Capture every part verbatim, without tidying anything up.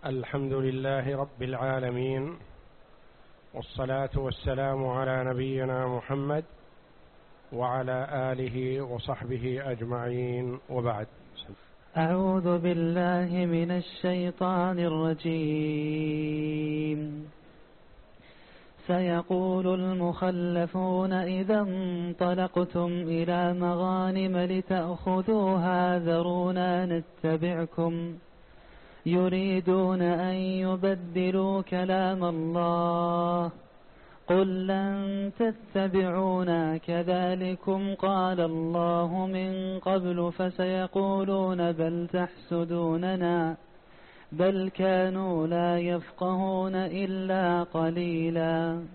الحمد لله رب العالمين، والصلاة والسلام على نبينا محمد وعلى آله وصحبه أجمعين، وبعد. أعوذ بالله من الشيطان الرجيم. سيقول المخلفون إذا انطلقتم إلى مغانم لتأخذوها ذرونا نتبعكم يريدون أن يبدلوا كلام الله قل لن تتبعونا كذلكم قال الله من قبل فسيقولون بل تحسدوننا بل كانوا لا يفقهون إلا قليلا.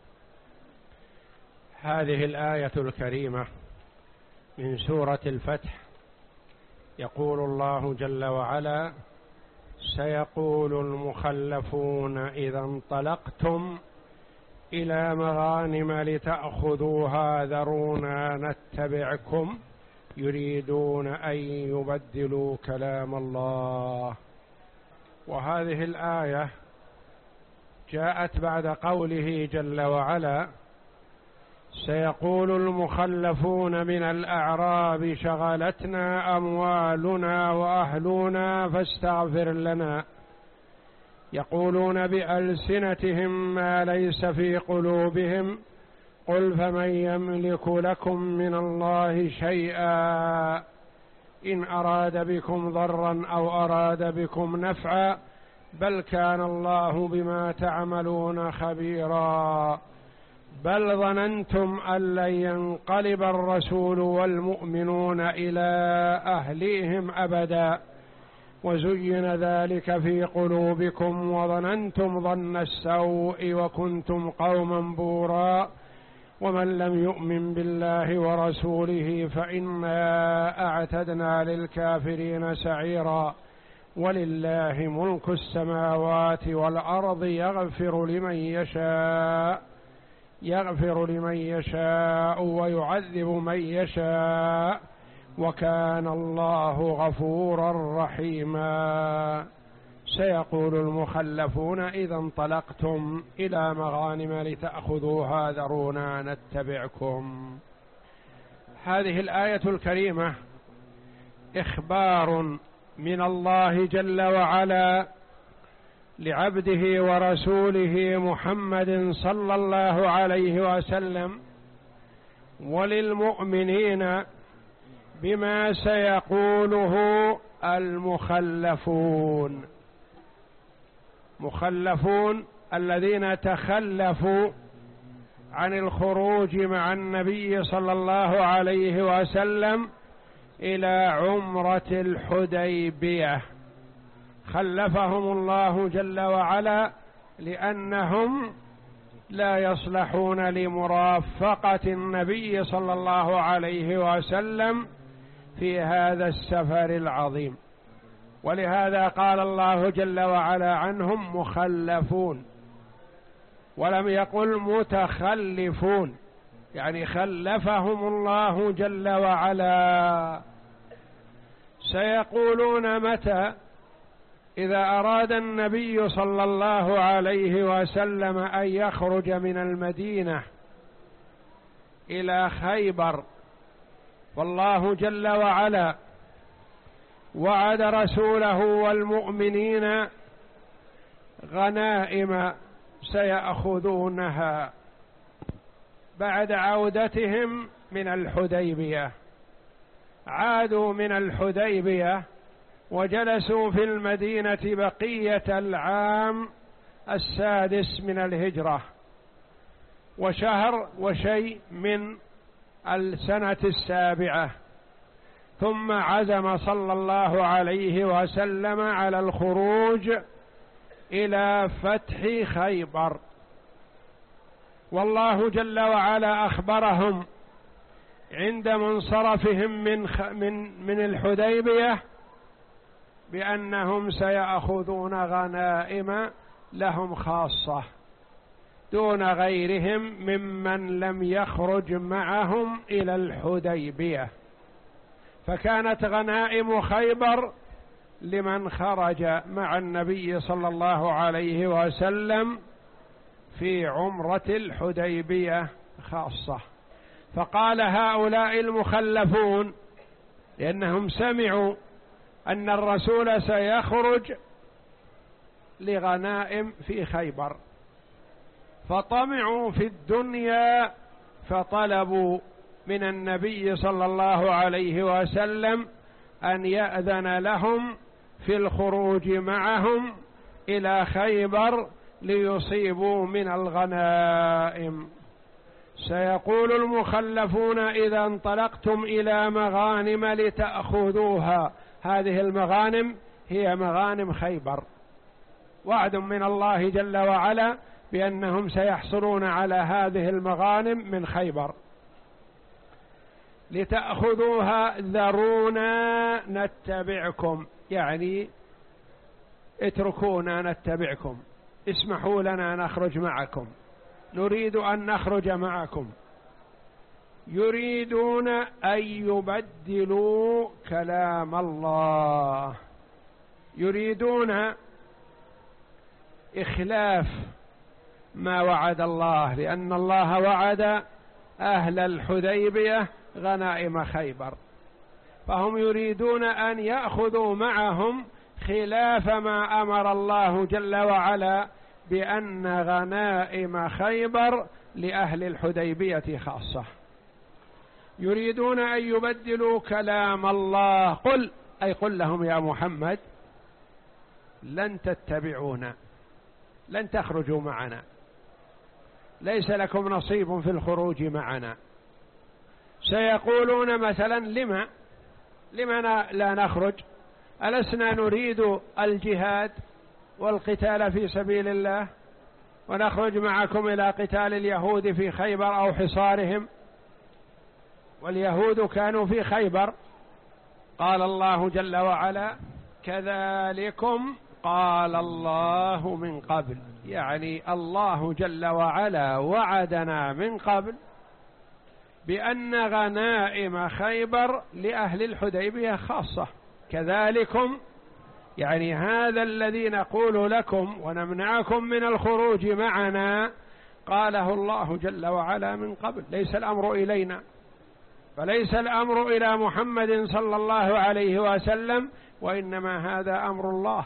هذه الآية الكريمة من سورة الفتح يقول الله جل وعلا: سيقول المخلفون إذا انطلقتم إلى مغانم لتأخذوها ذرونا نتبعكم يريدون أن يبدلوا كلام الله. وهذه الآية جاءت بعد قوله جل وعلا: سيقول المخلفون من الأعراب شغلتنا أموالنا وأهلنا فاستغفر لنا يقولون بألسنتهم ما ليس في قلوبهم قل فمن يملك لكم من الله شيئا إن أراد بكم ضرا أو أراد بكم نفعا بل كان الله بما تعملون خبيرا بل ظننتم أن لن ينقلب الرسول والمؤمنون إلى أهليهم أبدا وزين ذلك في قلوبكم وظننتم ظن السوء وكنتم قوما بورا ومن لم يؤمن بالله ورسوله فإنا أعتدنا للكافرين سعيرا ولله ملك السماوات والأرض يغفر لمن يشاء يغفر لمن يشاء ويعذب من يشاء وكان الله غفورا رحيما. سيقول المخلفون إذا انطلقتم إلى مغانم لتأخذوها ذرونا نتبعكم. هذه الآية الكريمة إخبار من الله جل وعلا لعبده ورسوله محمد صلى الله عليه وسلم وللمؤمنين بما سيقوله المخلفون. مخلفون الذين تخلفوا عن الخروج مع النبي صلى الله عليه وسلم إلى عمرة الحديبية، خلفهم الله جل وعلا لأنهم لا يصلحون لمرافقة النبي صلى الله عليه وسلم في هذا السفر العظيم، ولهذا قال الله جل وعلا عنهم مخلفون ولم يقل متخلفون، يعني خلفهم الله جل وعلا. سيقولون متى؟ إذا أراد النبي صلى الله عليه وسلم أن يخرج من المدينة إلى خيبر، والله جل وعلا وعد رسوله والمؤمنين غنائم سيأخذونها بعد عودتهم من الحديبية. عادوا من الحديبية وجلسوا في المدينة بقية العام السادس من الهجرة وشهر وشيء من السنة السابعة، ثم عزم صلى الله عليه وسلم على الخروج إلى فتح خيبر. والله جل وعلا أخبرهم عند منصرفهم من من من الحديبية بأنهم سيأخذون غنائم لهم خاصة دون غيرهم ممن لم يخرج معهم إلى الحديبية، فكانت غنائم خيبر لمن خرج مع النبي صلى الله عليه وسلم في عمرة الحديبية خاصة. فقال هؤلاء المخلفون لأنهم سمعوا أن الرسول سيخرج لغنائم في خيبر، فطمعوا في الدنيا فطلبوا من النبي صلى الله عليه وسلم أن يأذن لهم في الخروج معهم إلى خيبر ليصيبوا من الغنائم. سيقول المخلفون إذا انطلقتم إلى مغانم لتأخذوها، هذه المغانم هي مغانم خيبر، وعد من الله جل وعلا بأنهم سيحصلون على هذه المغانم من خيبر. لتأخذوها ذرونا نتبعكم، يعني اتركونا نتبعكم، اسمحوا لنا نخرج معكم، نريد أن نخرج معكم. يريدون أن يبدلوا كلام الله، يريدون إخلاف ما وعد الله، لأن الله وعد أهل الحديبية غنائم خيبر، فهم يريدون أن يأخذوا معهم خلاف ما أمر الله جل وعلا بأن غنائم خيبر لأهل الحديبية خاصة. يريدون أن يبدلوا كلام الله. قل، أي قل لهم يا محمد لن تتبعونا، لن تخرجوا معنا، ليس لكم نصيب في الخروج معنا. سيقولون مثلا لما لما لا نخرج؟ ألسنا نريد الجهاد والقتال في سبيل الله ونخرج معكم إلى قتال اليهود في خيبر أو حصارهم؟ واليهود كانوا في خيبر. قال الله جل وعلا كذلكم قال الله من قبل، يعني الله جل وعلا وعدنا من قبل بأن غنائم خيبر لأهل الحديبية خاصة. كذلكم يعني هذا الذي نقول لكم ونمنعكم من الخروج معنا قاله الله جل وعلا من قبل، ليس الأمر إلينا، فليس الأمر إلى محمد صلى الله عليه وسلم، وإنما هذا أمر الله.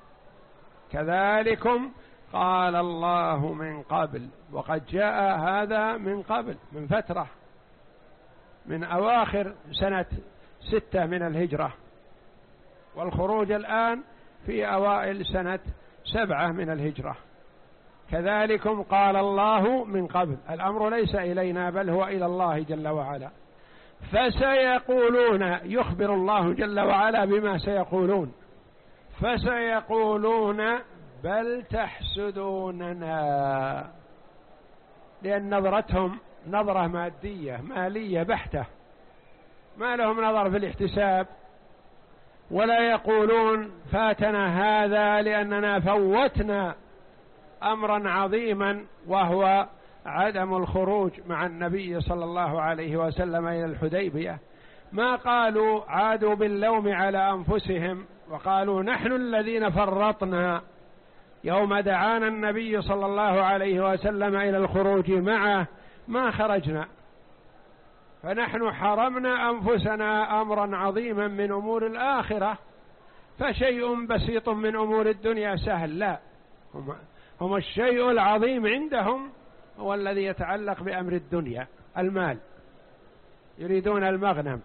كذلكم قال الله من قبل، وقد جاء هذا من قبل من فترة، من أواخر سنة ستة من الهجرة، والخروج الآن في أوائل سنة سبعة من الهجرة. كذلكم قال الله من قبل، الأمر ليس إلينا بل هو إلى الله جل وعلا. فسيقولون، يخبر الله جل وعلا بما سيقولون، فسيقولون بل تحسدوننا، لأن نظرتهم نظرة مادية مالية بحتة، ما لهم نظر في الاحتساب، ولا يقولون فاتنا هذا لأننا فوتنا أمرا عظيما وهو عدم الخروج مع النبي صلى الله عليه وسلم إلى الحديبية. ما قالوا عادوا باللوم على أنفسهم وقالوا نحن الذين فرطنا يوم دعانا النبي صلى الله عليه وسلم إلى الخروج معه ما خرجنا، فنحن حرمنا أنفسنا أمرا عظيما من أمور الآخرة، فشيء بسيط من أمور الدنيا سهل. لا، هم, هم الشيء العظيم عندهم هو الذي يتعلق بأمر الدنيا، المال، يريدون المغنم.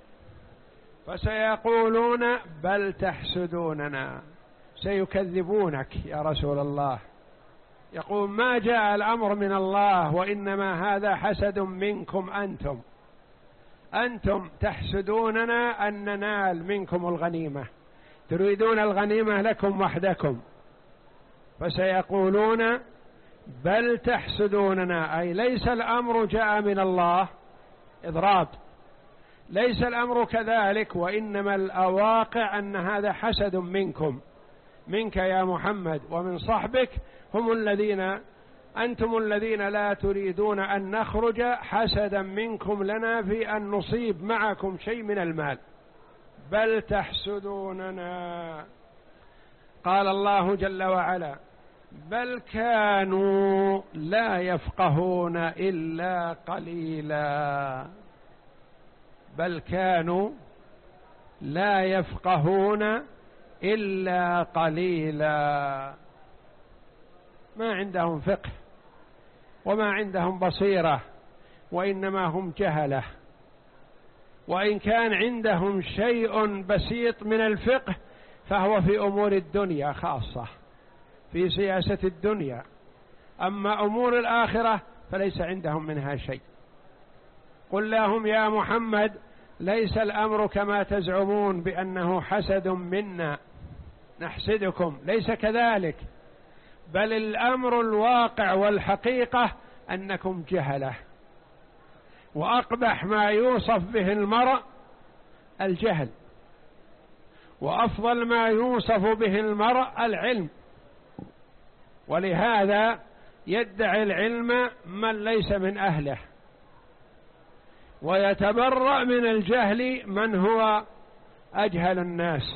فسيقولون بل تحسدوننا، سيكذبونك يا رسول الله، يقول ما جاء الأمر من الله وإنما هذا حسد منكم أنتم، أنتم تحسدوننا أن ننال منكم الغنيمة، تريدون الغنيمة لكم وحدكم. فسيقولون بل تحسدوننا، أي ليس الأمر جاء من الله إضراب، ليس الأمر كذلك، وإنما الواقع أن هذا حسد منكم، منك يا محمد ومن صحبك، هم الذين أنتم الذين لا تريدون أن نخرج حسدا منكم لنا في أن نصيب معكم شيء من المال، بل تحسدوننا. قال الله جل وعلا بل كانوا لا يفقهون إلا قليلا. بل كانوا لا يفقهون إلا قليلا. ما عندهم فقه وما عندهم بصيرة، وإنما هم جهلة. وإن كان عندهم شيء بسيط من الفقه فهو في أمور الدنيا خاصة، في سياسة الدنيا. أما أمور الآخرة فليس عندهم منها شيء. قل لهم يا محمد ليس الأمر كما تزعمون بأنه حسد منا نحسدكم، ليس كذلك، بل الأمر الواقع والحقيقة أنكم جهلة، وأقبح ما يوصف به المرء الجهل، وأفضل ما يوصف به المرء العلم. ولهذا يدعي العلم من ليس من أهله، ويتبرأ من الجهل من هو أجهل الناس.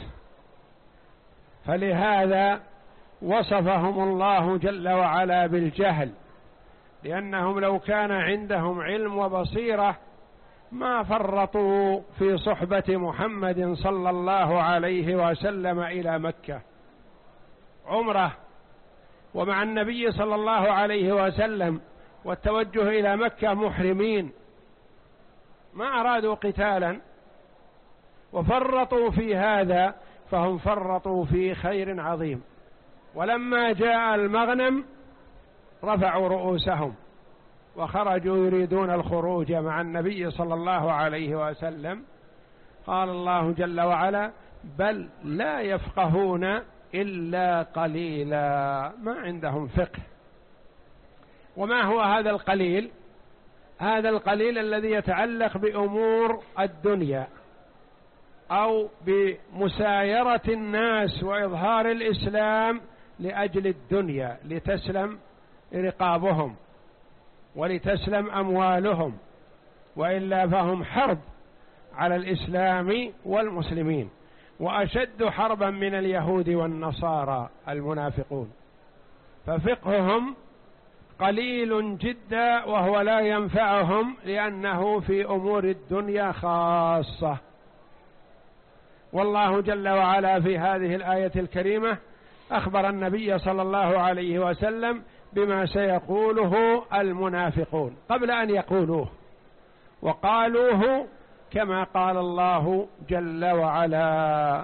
فلهذا وصفهم الله جل وعلا بالجهل، لأنهم لو كان عندهم علم وبصيرة ما فرطوا في صحبة محمد صلى الله عليه وسلم إلى مكة عمره، ومع النبي صلى الله عليه وسلم والتوجه إلى مكة محرمين، ما أرادوا قتالا وفرطوا في هذا، فهم فرطوا في خير عظيم. ولما جاء المغنم رفعوا رؤوسهم وخرجوا يريدون الخروج مع النبي صلى الله عليه وسلم. قال الله جل وعلا بل لا يفقهون إلا قليلا. ما عندهم فقه. وما هو هذا القليل؟ هذا القليل الذي يتعلق بأمور الدنيا أو بمسايرة الناس وإظهار الإسلام لأجل الدنيا، لتسلم رقابهم ولتسلم أموالهم، وإلا فهم حرب على الإسلام والمسلمين، وأشد حربا من اليهود والنصارى المنافقون. ففقههم قليل جدا، وهو لا ينفعهم لأنه في أمور الدنيا خاصة. والله جل وعلا في هذه الآية الكريمة أخبر النبي صلى الله عليه وسلم بما سيقوله المنافقون قبل أن يقولوه، وقالوه كما قال الله جل وعلا.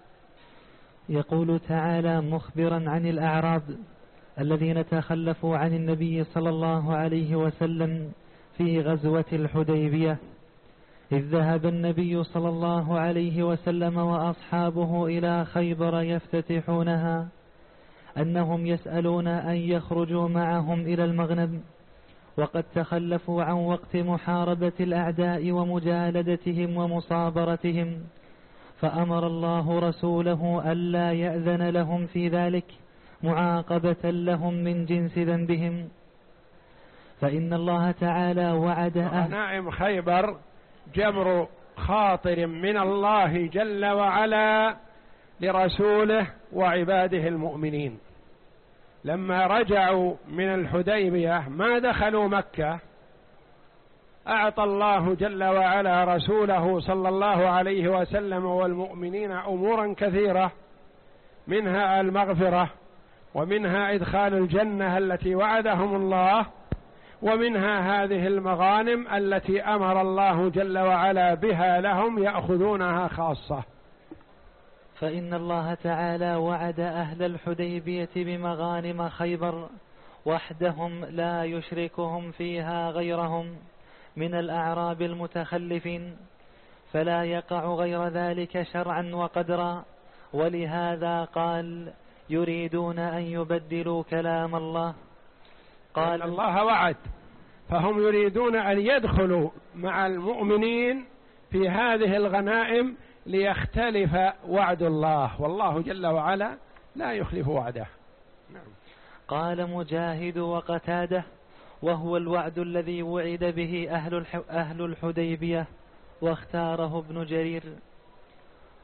يقول تعالى مخبرا عن الأعراب الذين تخلفوا عن النبي صلى الله عليه وسلم في غزوة الحديبية، إذ ذهب النبي صلى الله عليه وسلم وأصحابه إلى خيبر يفتتحونها، أنهم يسألون أن يخرجوا معهم إلى المغنم، وقد تخلفوا عن وقت محاربة الأعداء ومجالدتهم ومصابرتهم، فأمر الله رسوله ألا يأذن لهم في ذلك معاقبة لهم من جنس ذنبهم. فإن الله تعالى وعد غنائم خيبر جمر خاطر من الله جل وعلا لرسوله وعباده المؤمنين. لما رجعوا من الحديبية ما دخلوا مكة، أعطى الله جل وعلا رسوله صلى الله عليه وسلم والمؤمنين أمورا كثيرة، منها المغفرة، ومنها إدخال الجنة التي وعدهم الله، ومنها هذه المغانم التي أمر الله جل وعلا بها لهم يأخذونها خاصة. فإن الله تعالى وعد أهل الحديبية بمغانم خيبر وحدهم لا يشركهم فيها غيرهم من الأعراب المتخلفين، فلا يقع غير ذلك شرعا وقدرا. ولهذا قال يريدون أن يبدلوا كلام الله. قال الله وعد، فهم يريدون أن يدخلوا مع المؤمنين في هذه الغنائم ليختلف وعد الله، والله جل وعلا لا يخلف وعده. نعم. قال مجاهد وقتاده: وهو الوعد الذي وعد به أهل أهل الحديبية، واختاره ابن جرير.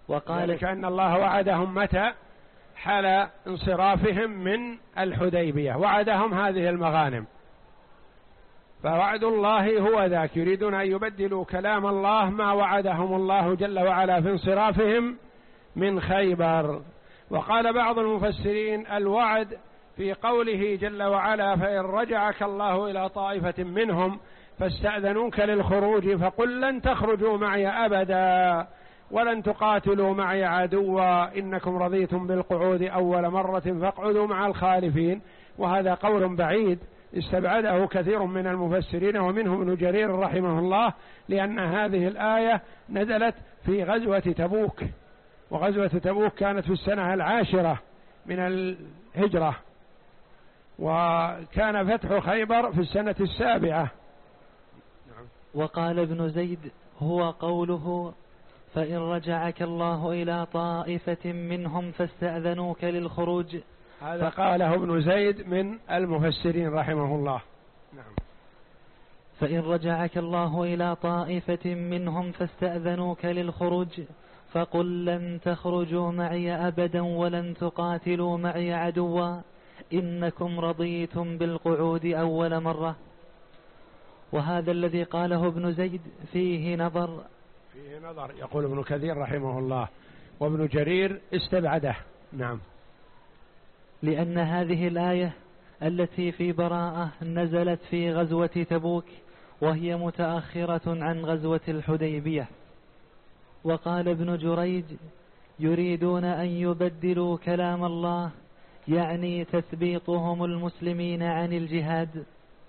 وقال ذلك أن الله وعدهم متى؟ حال انصرافهم من الحديبية، وعدهم هذه المغانم. فوعد الله هو ذاك، يريدون أن يبدلوا كلام الله ما وعدهم الله جل وعلا في انصرافهم من خيبر. وقال بعض المفسرين الوعد في قوله جل وعلا فإن رجعك الله إلى طائفة منهم فاستأذنوك للخروج فقل لن تخرجوا معي أبدا ولن تقاتلوا معي عدوا إنكم رضيتم بالقعود أول مرة فاقعدوا مع الخالفين. وهذا قول بعيد استبعده كثير من المفسرين ومنهم ابن جرير رحمه الله، لأن هذه الآية نزلت في غزوة تبوك، وغزوة تبوك كانت في السنة العاشرة من الهجرة، وكان فتح خيبر في السنة السابعة. وقال ابن زيد هو قوله فإن رجعك الله إلى طائفة منهم فاستأذنوك للخروج. هذا قاله ابن زيد من المفسرين رحمه الله. نعم. فإن رجعك الله إلى طائفة منهم فاستأذنوك للخروج فقل لن تخرجوا معي أبدا ولن تقاتلوا معي عدوا إنكم رضيتم بالقعود أول مرة. وهذا الذي قاله ابن زيد فيه نظر فيه نظر يقول ابن كثير رحمه الله، وابن جرير استبعده. نعم. لأن هذه الآية التي في براءة نزلت في غزوة تبوك وهي متأخرة عن غزوة الحديبية. وقال ابن جريج يريدون أن يبدلوا كلام الله، يعني تثبيطهم المسلمين عن الجهاد.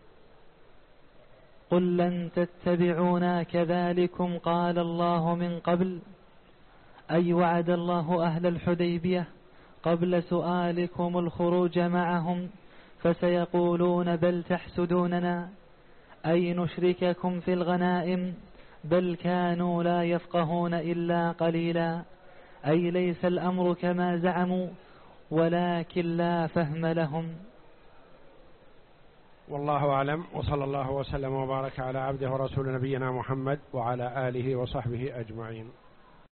قل لن تتبعونا كذلكم قال الله من قبل، أي وعد الله أهل الحديبية قبل سؤالكم الخروج معهم، فسيقولون بل تحسدوننا، أي نشرككم في الغنائم، بل كانوا لا يفقهون إلا قليلا، أي ليس الأمر كما زعموا ولكن لا فهم لهم. والله أعلم، وصلى الله وسلم وبارك على عبده ورسول نبينا محمد وعلى آله وصحبه أجمعين.